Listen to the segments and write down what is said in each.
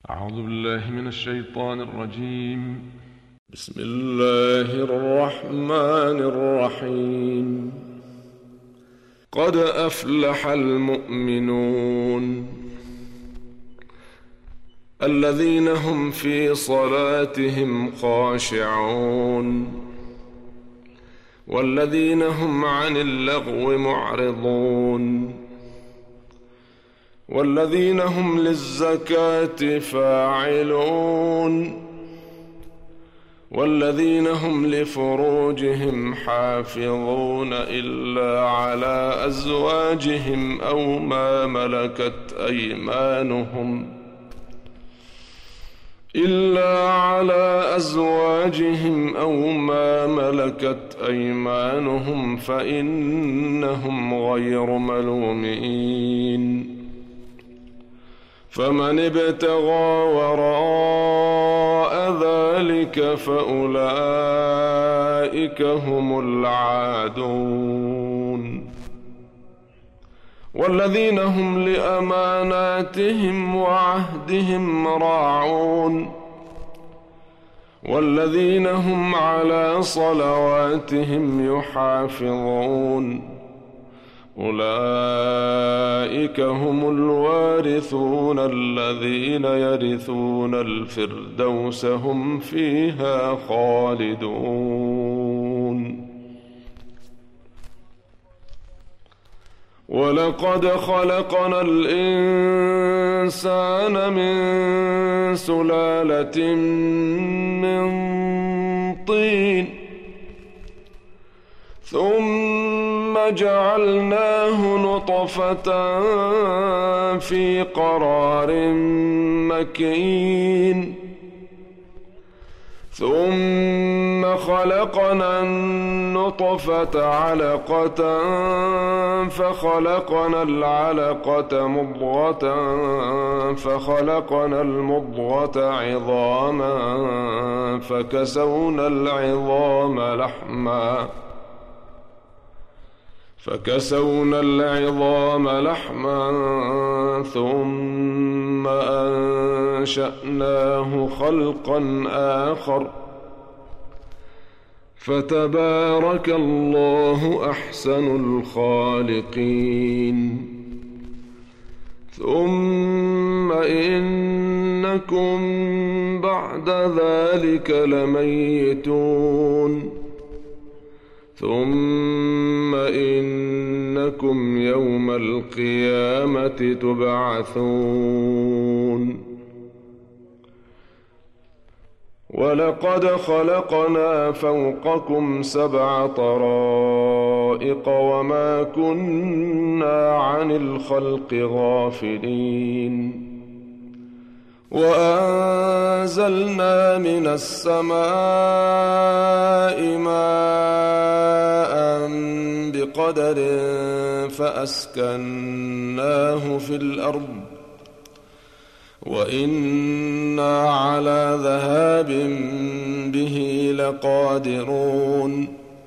أعوذ بالله من الشيطان الرجيم. بسم الله الرحمن الرحيم. قد أفلح المؤمنون الذين هم في صلاتهم خاشعون والذين هم عن اللغو معرضون والذين هم للزكاة فاعلون والذين هم لفروجهم حافظون إلا على أزواجهم أو ما ملكت أيمانهم فإنهم غير ملومين. فمن ابتغى وراء ذلك فأولئك هم العادون. والذين هم لأماناتهم وعهدهم راعون والذين هم على صلواتهم يحافظون أولئك هم الوارثون الذين يرثون الفردوس هم فيها خالدون. ولقد خلقنا الإنسان من سلالة من طين ثم جعلناه نطفة في قرار مكين ثم خلقنا النطفة علقة فخلقنا العلقة مضغة فخلقنا المضغة عظاما فكسونا العظام لحما ثم أنشأناه خلقا آخر فتبارك الله أحسن الخالقين. ثم إنكم بعد ذلك لميتون ثم إنكم يوم القيامة تبعثون. ولقد خلقنا فوقكم 7 طرائق وما كنا عن الخلق غافلين. وأنزلنا من السماء ماء بقدر فأسكناه في الأرض وإنا على ذهاب به لقادرون.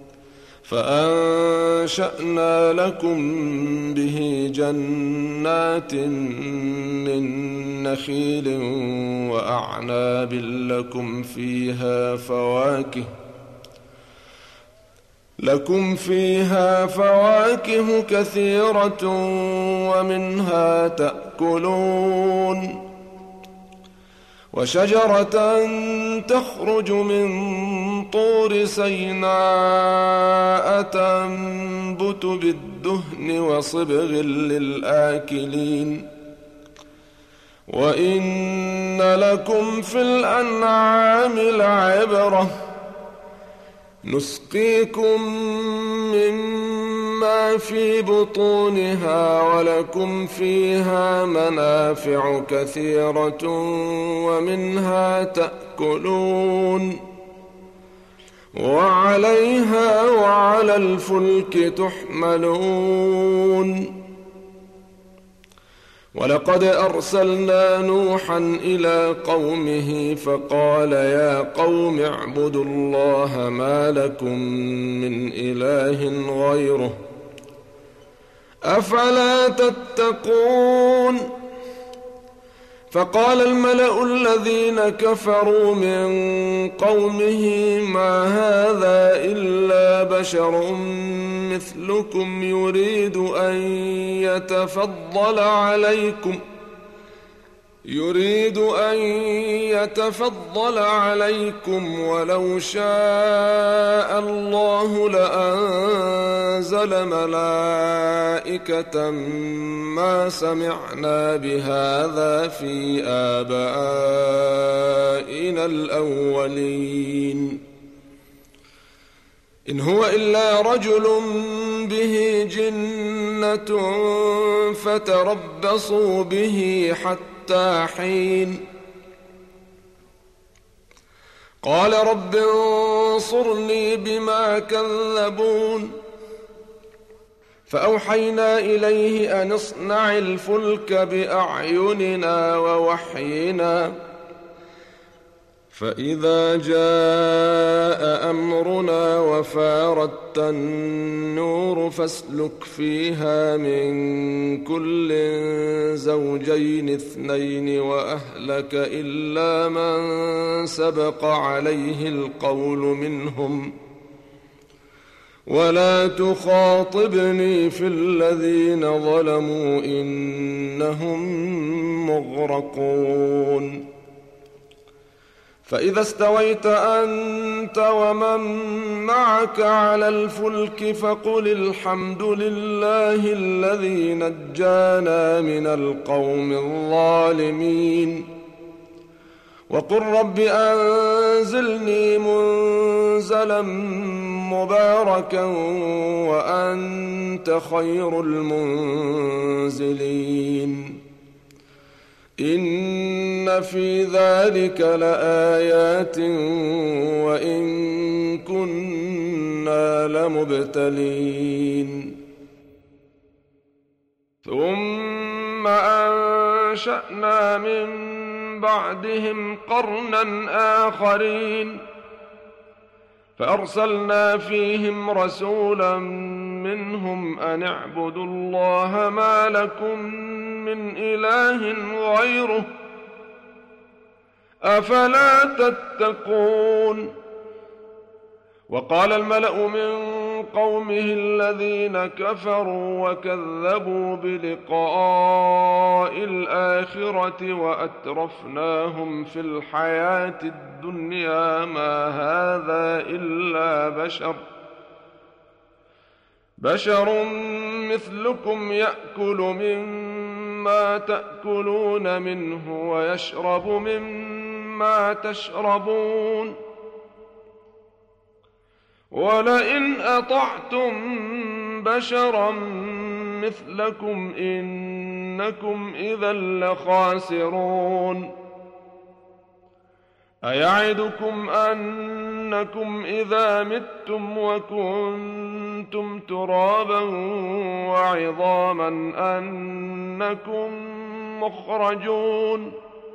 فأنشأنا لكم به جنات من نخيل وأعناب لكم فيها فواكه كثيرة ومنها تأكلون. وشجرة تخرج من طور سيناء تنبت بالدهن وصبغ للآكلين. وإن لكم في الأنعام لعبرة نسقيكم مما في بطونها ولكم فيها منافع كثيرة ومنها تأكلون وعليها وعلى الفلك تحملون. ولقد أرسلنا نوحا إلى قومه فقال يا قوم اعبدوا الله ما لكم من إله غيره أفلا تتقون. فقال الملأ الذين كفروا من قومه ما هذا إلا بشر مثلكم يريد أن يتفضل عليكم ولو شاء الله لأنزل ملائكة ما سمعنا بهذا في آبائنا الأولين إن هو إلا رجل به جنة فتربصوا به حتى حين قال رب انصرني بما كذبون فأوحينا إليه أن اصنع الفلك بأعيننا ووحينا فإذا جاء أمرنا وفارت النور فاسلك فيها من كل زوجين اثنين وأهلك إلا من سبق عليه القول منهم ولا تخاطبني في الذين ظلموا إنهم مغرقون فإذا استويت أنت ومن معك على الفلك فقل الحمد لله الذي نجانا من القوم الظالمين وقل رب أنزلني منزلا مباركا وأنت خير المنزلين إن في ذلك لآيات وإن كنا لمبتلين ثم أنشأنا من بعدهم قرنا آخرين فأرسلنا فيهم رسولا منهم أن اعبدوا الله ما لكم من إله غيره أفلا تتقون وقال الملأ من قومه الذين كفروا وكذبوا بلقاء الآخرة وأترفناهم في الحياة الدنيا ما هذا إلا بشر مثلكم يأكل مما تأكلون منه ويشرب مما تشربون ولئن أطعتم بشرا مثلكم إنكم إذا لخاسرون أيعدكم أنكم إذا متم وكنتم ترابا وعظاما أنكم مخرجون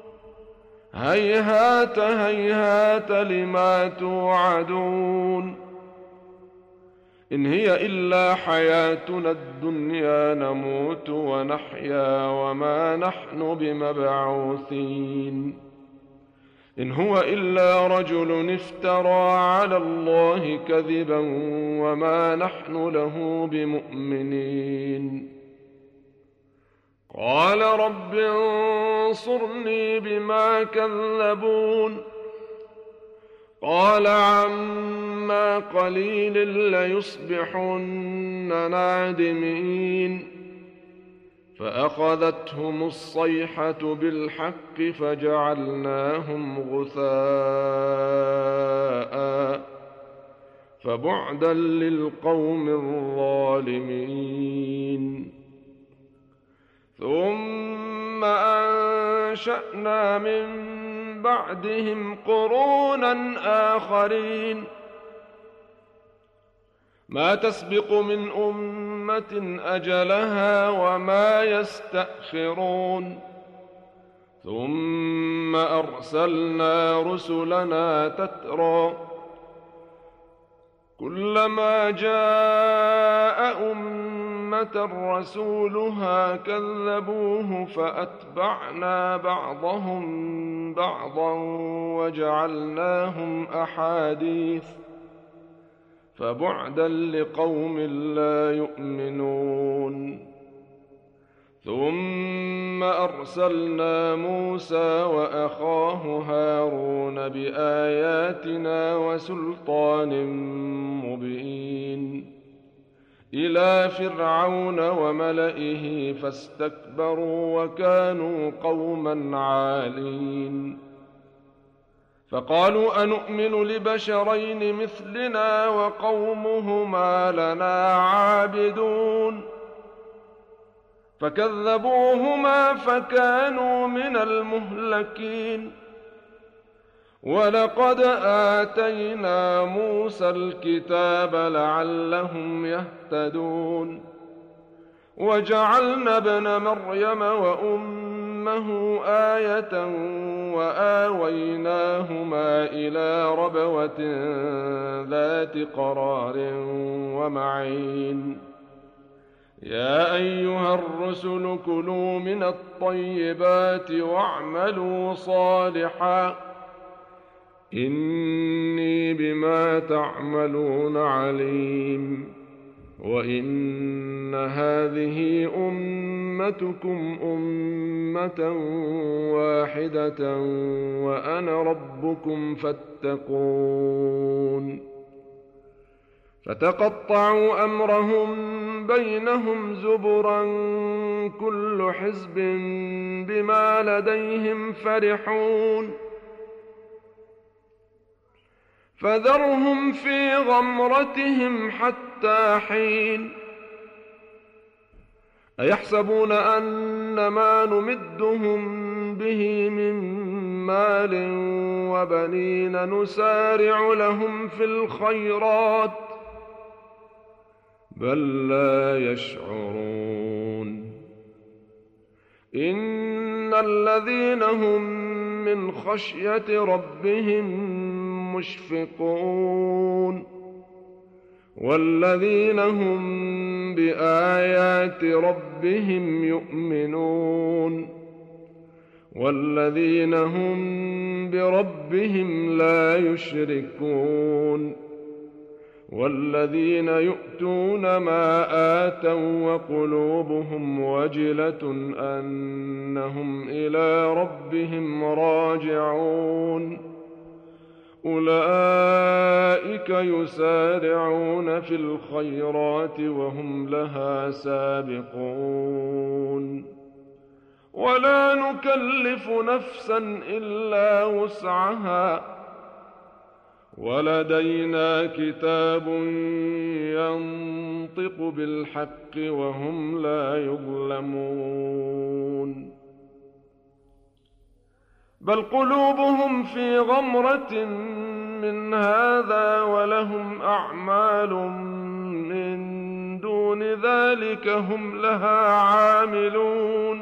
هيهات هيهات لما توعدون إن هي إلا حياتنا الدنيا نموت ونحيا وما نحن بمبعوثين إن هو إلا رجل افترى على الله كذبا وما نحن له بمؤمنين قال رب انصرني بما كذبون قال عما قليل ليصبحن نادمين فأخذتهم الصيحة بالحق فجعلناهم غثاء فبعدا للقوم الظالمين ثم أنشأنا من بعدهم قرونا آخرين ما تسبق من أمة أجلها وما يستأخرون ثم أرسلنا رسلنا تترى كلما جاء أمة أمة رسولها كذبوه فأتبعنا بعضهم بعضا وجعلناهم أحاديث فبعدا لقوم لا يؤمنون. ثم أرسلنا موسى وأخاه هارون بآياتنا وسلطان مبين إلى فرعون وملئه فاستكبروا وكانوا قوما عالين. فقالوا أنؤمن لبشرين مثلنا وقومهما لنا عابدون فكذبوهما فكانوا من المهلكين. ولقد آتينا موسى الكتاب لعلهم يهتدون وجعلنا ابن مريم وأمه آية وآويناهما إلى ربوة ذات قرار ومعين. يا أيها الرسل كلوا من الطيبات واعملوا صالحا إني بما تعملون عليم. وإن هذه أمتكم أمة واحدة وأنا ربكم فاتقون. فتقطعوا أمرهم بينهم زبرا كل حزب بما لديهم فرحون. فذرهم في غمرتهم حتى حين. أيحسبون أن ما نمدهم به من مال وبنين نسارع لهم في الخيرات بل لا يشعرون. إن الذين هم من خشية ربهم مشفقون والذين هم بآيات ربهم يؤمنون والذين هم بربهم لا يشركون والذين يؤتون ما آتوا وقلوبهم وجلة أنهم إلى ربهم راجعون أولئك يسارعون في الخيرات وهم لها سابقون. ولا نكلف نفسا إلا وسعها ولدينا كتاب ينطق بالحق وهم لا يظلمون. بل قلوبهم في غمرة من هذا ولهم أعمال من دون ذلك هم لها عاملون.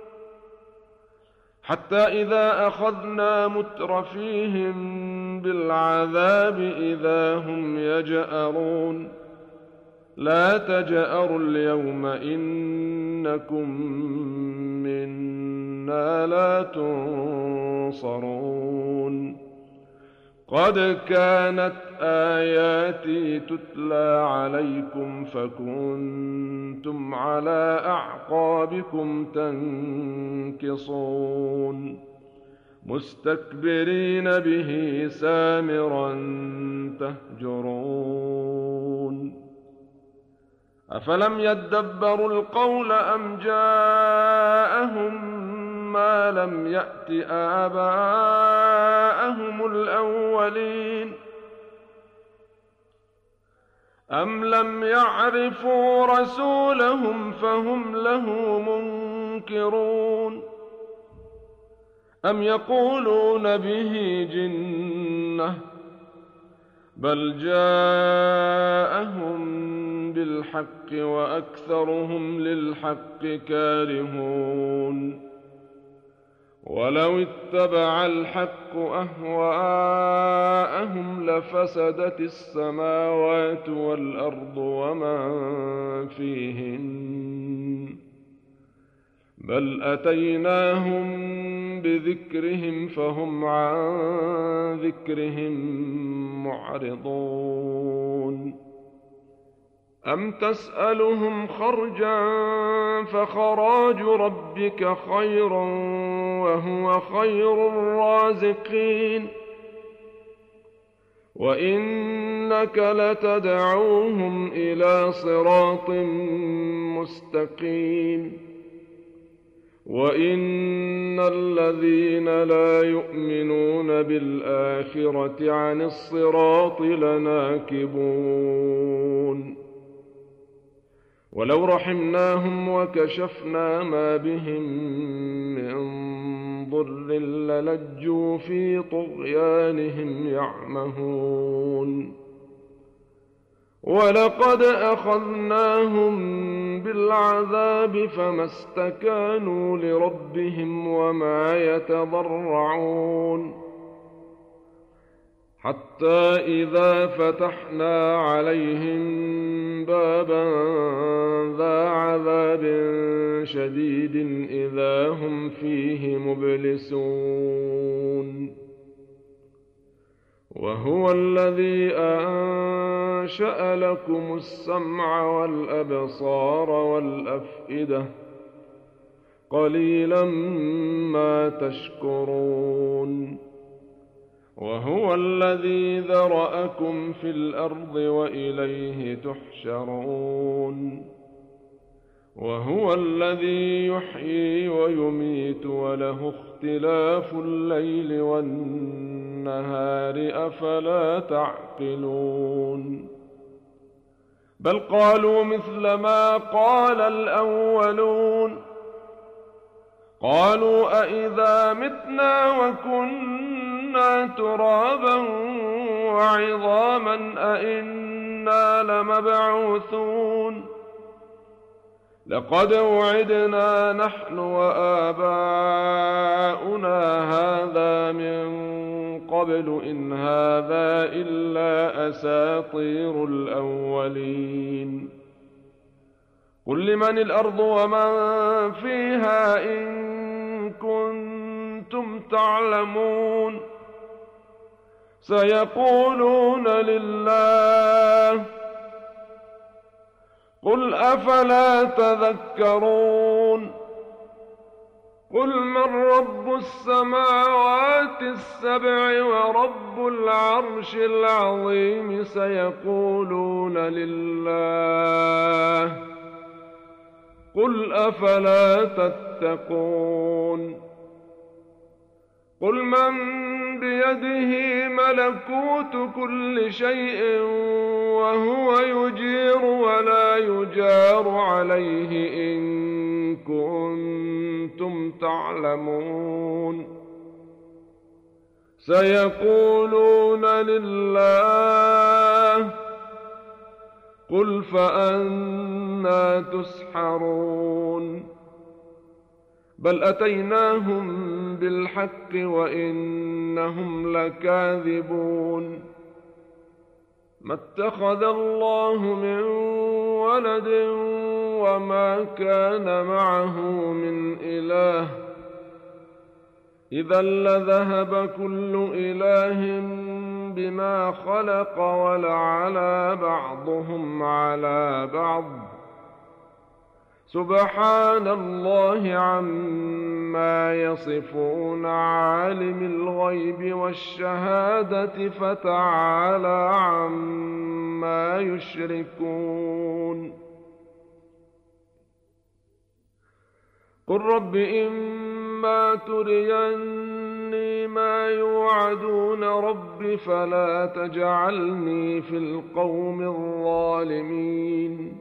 حتى إذا أخذنا مترفيهم بالعذاب إذا هم يجأرون لا تجأروا اليوم إنكم منا لا تنصرون. قد كانت آياتي تتلى عليكم فكنتم على أعقابكم تنكصون مستكبرين به سامرا تهجرون. أفلم يدبروا القول أم جاءهم ما لم يأت آباءهم الأولين أم لم يعرفوا رسولهم فهم له منكرون أم يقولون به جنة بل جاءهم بالحق وأكثرهم للحق كارهون. ولو اتبع الحق أهواءهم لفسدت السماوات والأرض ومن فيهن بل أتيناهم بذكرهم فهم عن ذكرهم معرضون أم تسألهم خرجا فخراج ربك خير وهو خير الرازقين وإنك لتدعوهم إلى صراط مستقيم وإن الذين لا يؤمنون بالآخرة عن الصراط لناكبون ولو رحمناهم وكشفنا ما بهم من ضر للجوا في طغيانهم يعمهون ولقد أخذناهم بالعذاب فما استكانوا لربهم وما يتضرعون حتى إذا فتحنا عليهم بابا ذا عذاب شديد إذا هم فيه مبلسون وهو الذي أنشأ لكم السمع والأبصار والأفئدة قليلا ما تشكرون وهو الذي ذرأكم في الأرض وإليه تحشرون وهو الذي يحيي ويميت وله اختلاف الليل والنهار أفلا تعقلون بل قالوا مثل ما قال الأولون قالوا أإذا متنا وكنا ترابا وعظاما أإنا لمبعوثون لقد وعدنا نحن وآباؤنا هذا من قبل إن هذا إلا أساطير الأولين قل لمن الأرض ومن فيها إن كنتم تعلمون سيقولون لله قل أفلا تذكرون قل من رب السماوات السبع ورب العرش العظيم سيقولون لله قل أفلا تتقون قل من بيده ملكوت كل شيء وهو يجير ولا يجار عليه إن كنتم تعلمون سيقولون لله قل فأنى تسحرون بل أتيناهم بالحق وإنهم لكاذبون ما اتخذ الله من ولد وما كان معه من إله إذا لذهب كل إله بما خلق ولعلى بعضهم على بعض سبحان الله عما يصفون عالم الغيب والشهادة فتعالى عما يشركون قل رب إما تريني ما يوعدون رب فلا تجعلني في القوم الظالمين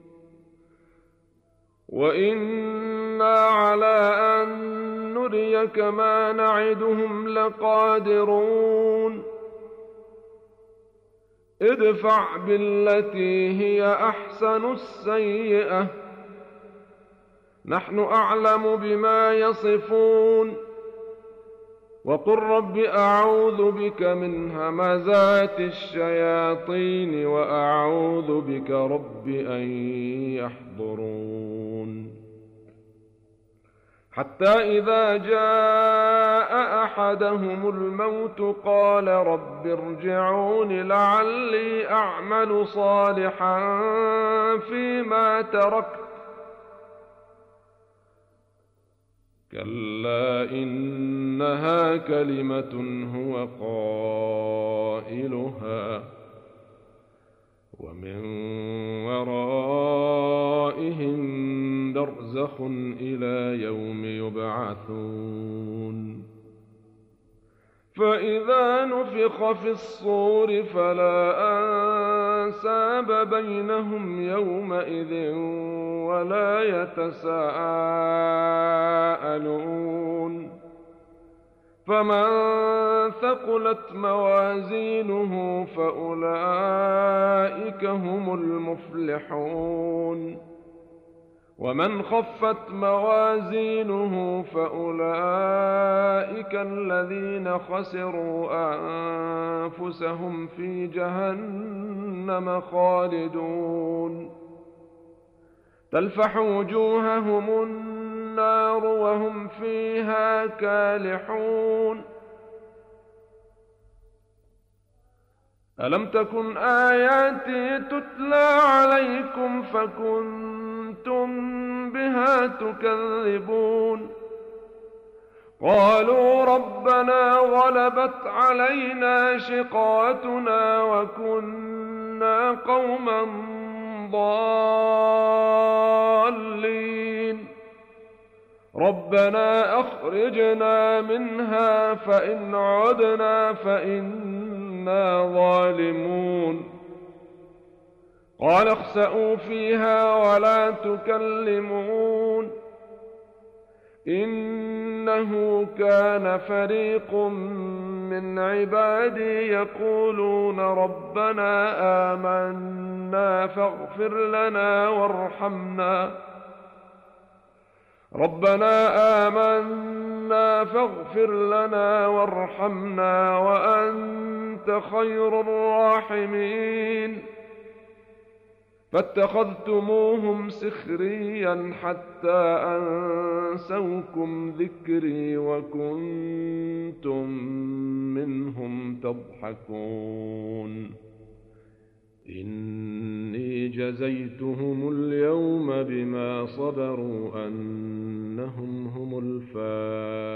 وإنا على أن نريك ما نعدهم لقادرون ادفع بالتي هي أحسن السيئة نحن أعلم بما يصفون وقل رب أعوذ بك من همزات الشياطين وأعوذ بك رب أن يحضرون حتى إذا جاء أحدهم الموت قال رب ارجعون لعلي أعمل صالحا فيما تركت كلا إنها كلمة هو قائلها ومن ورائهم برزخ إلى يوم يبعثون فإذا نفخ في الصور فلا أنساب بينهم يومئذ ولا يتساءلون فمن ثقلت موازينه فأولئك هم المفلحون ومن خفت موازينه فأولئك الذين خسروا أنفسهم في جهنم خالدون تلفح وجوههم النار وهم فيها كالحون ألم تكن آياتي تتلى عليكم فكنتم بها تكذبون قالوا ربنا غلبت علينا شقوتنا وكنا قوما ضالين ربنا أخرجنا منها فإن عدنا فإنا ظالمون قال اخسئوا فيها ولا تكلمون إنه كان فريق من عبادي يقولون ربنا آمنا فاغفر لنا وارحمنا وأنت خير الراحمين فاتخذتموهم سخريا حتى أنسوكم ذكري وكنتم منهم تضحكون إني جزيتهم اليوم بما صبروا أنهم هم الفائزون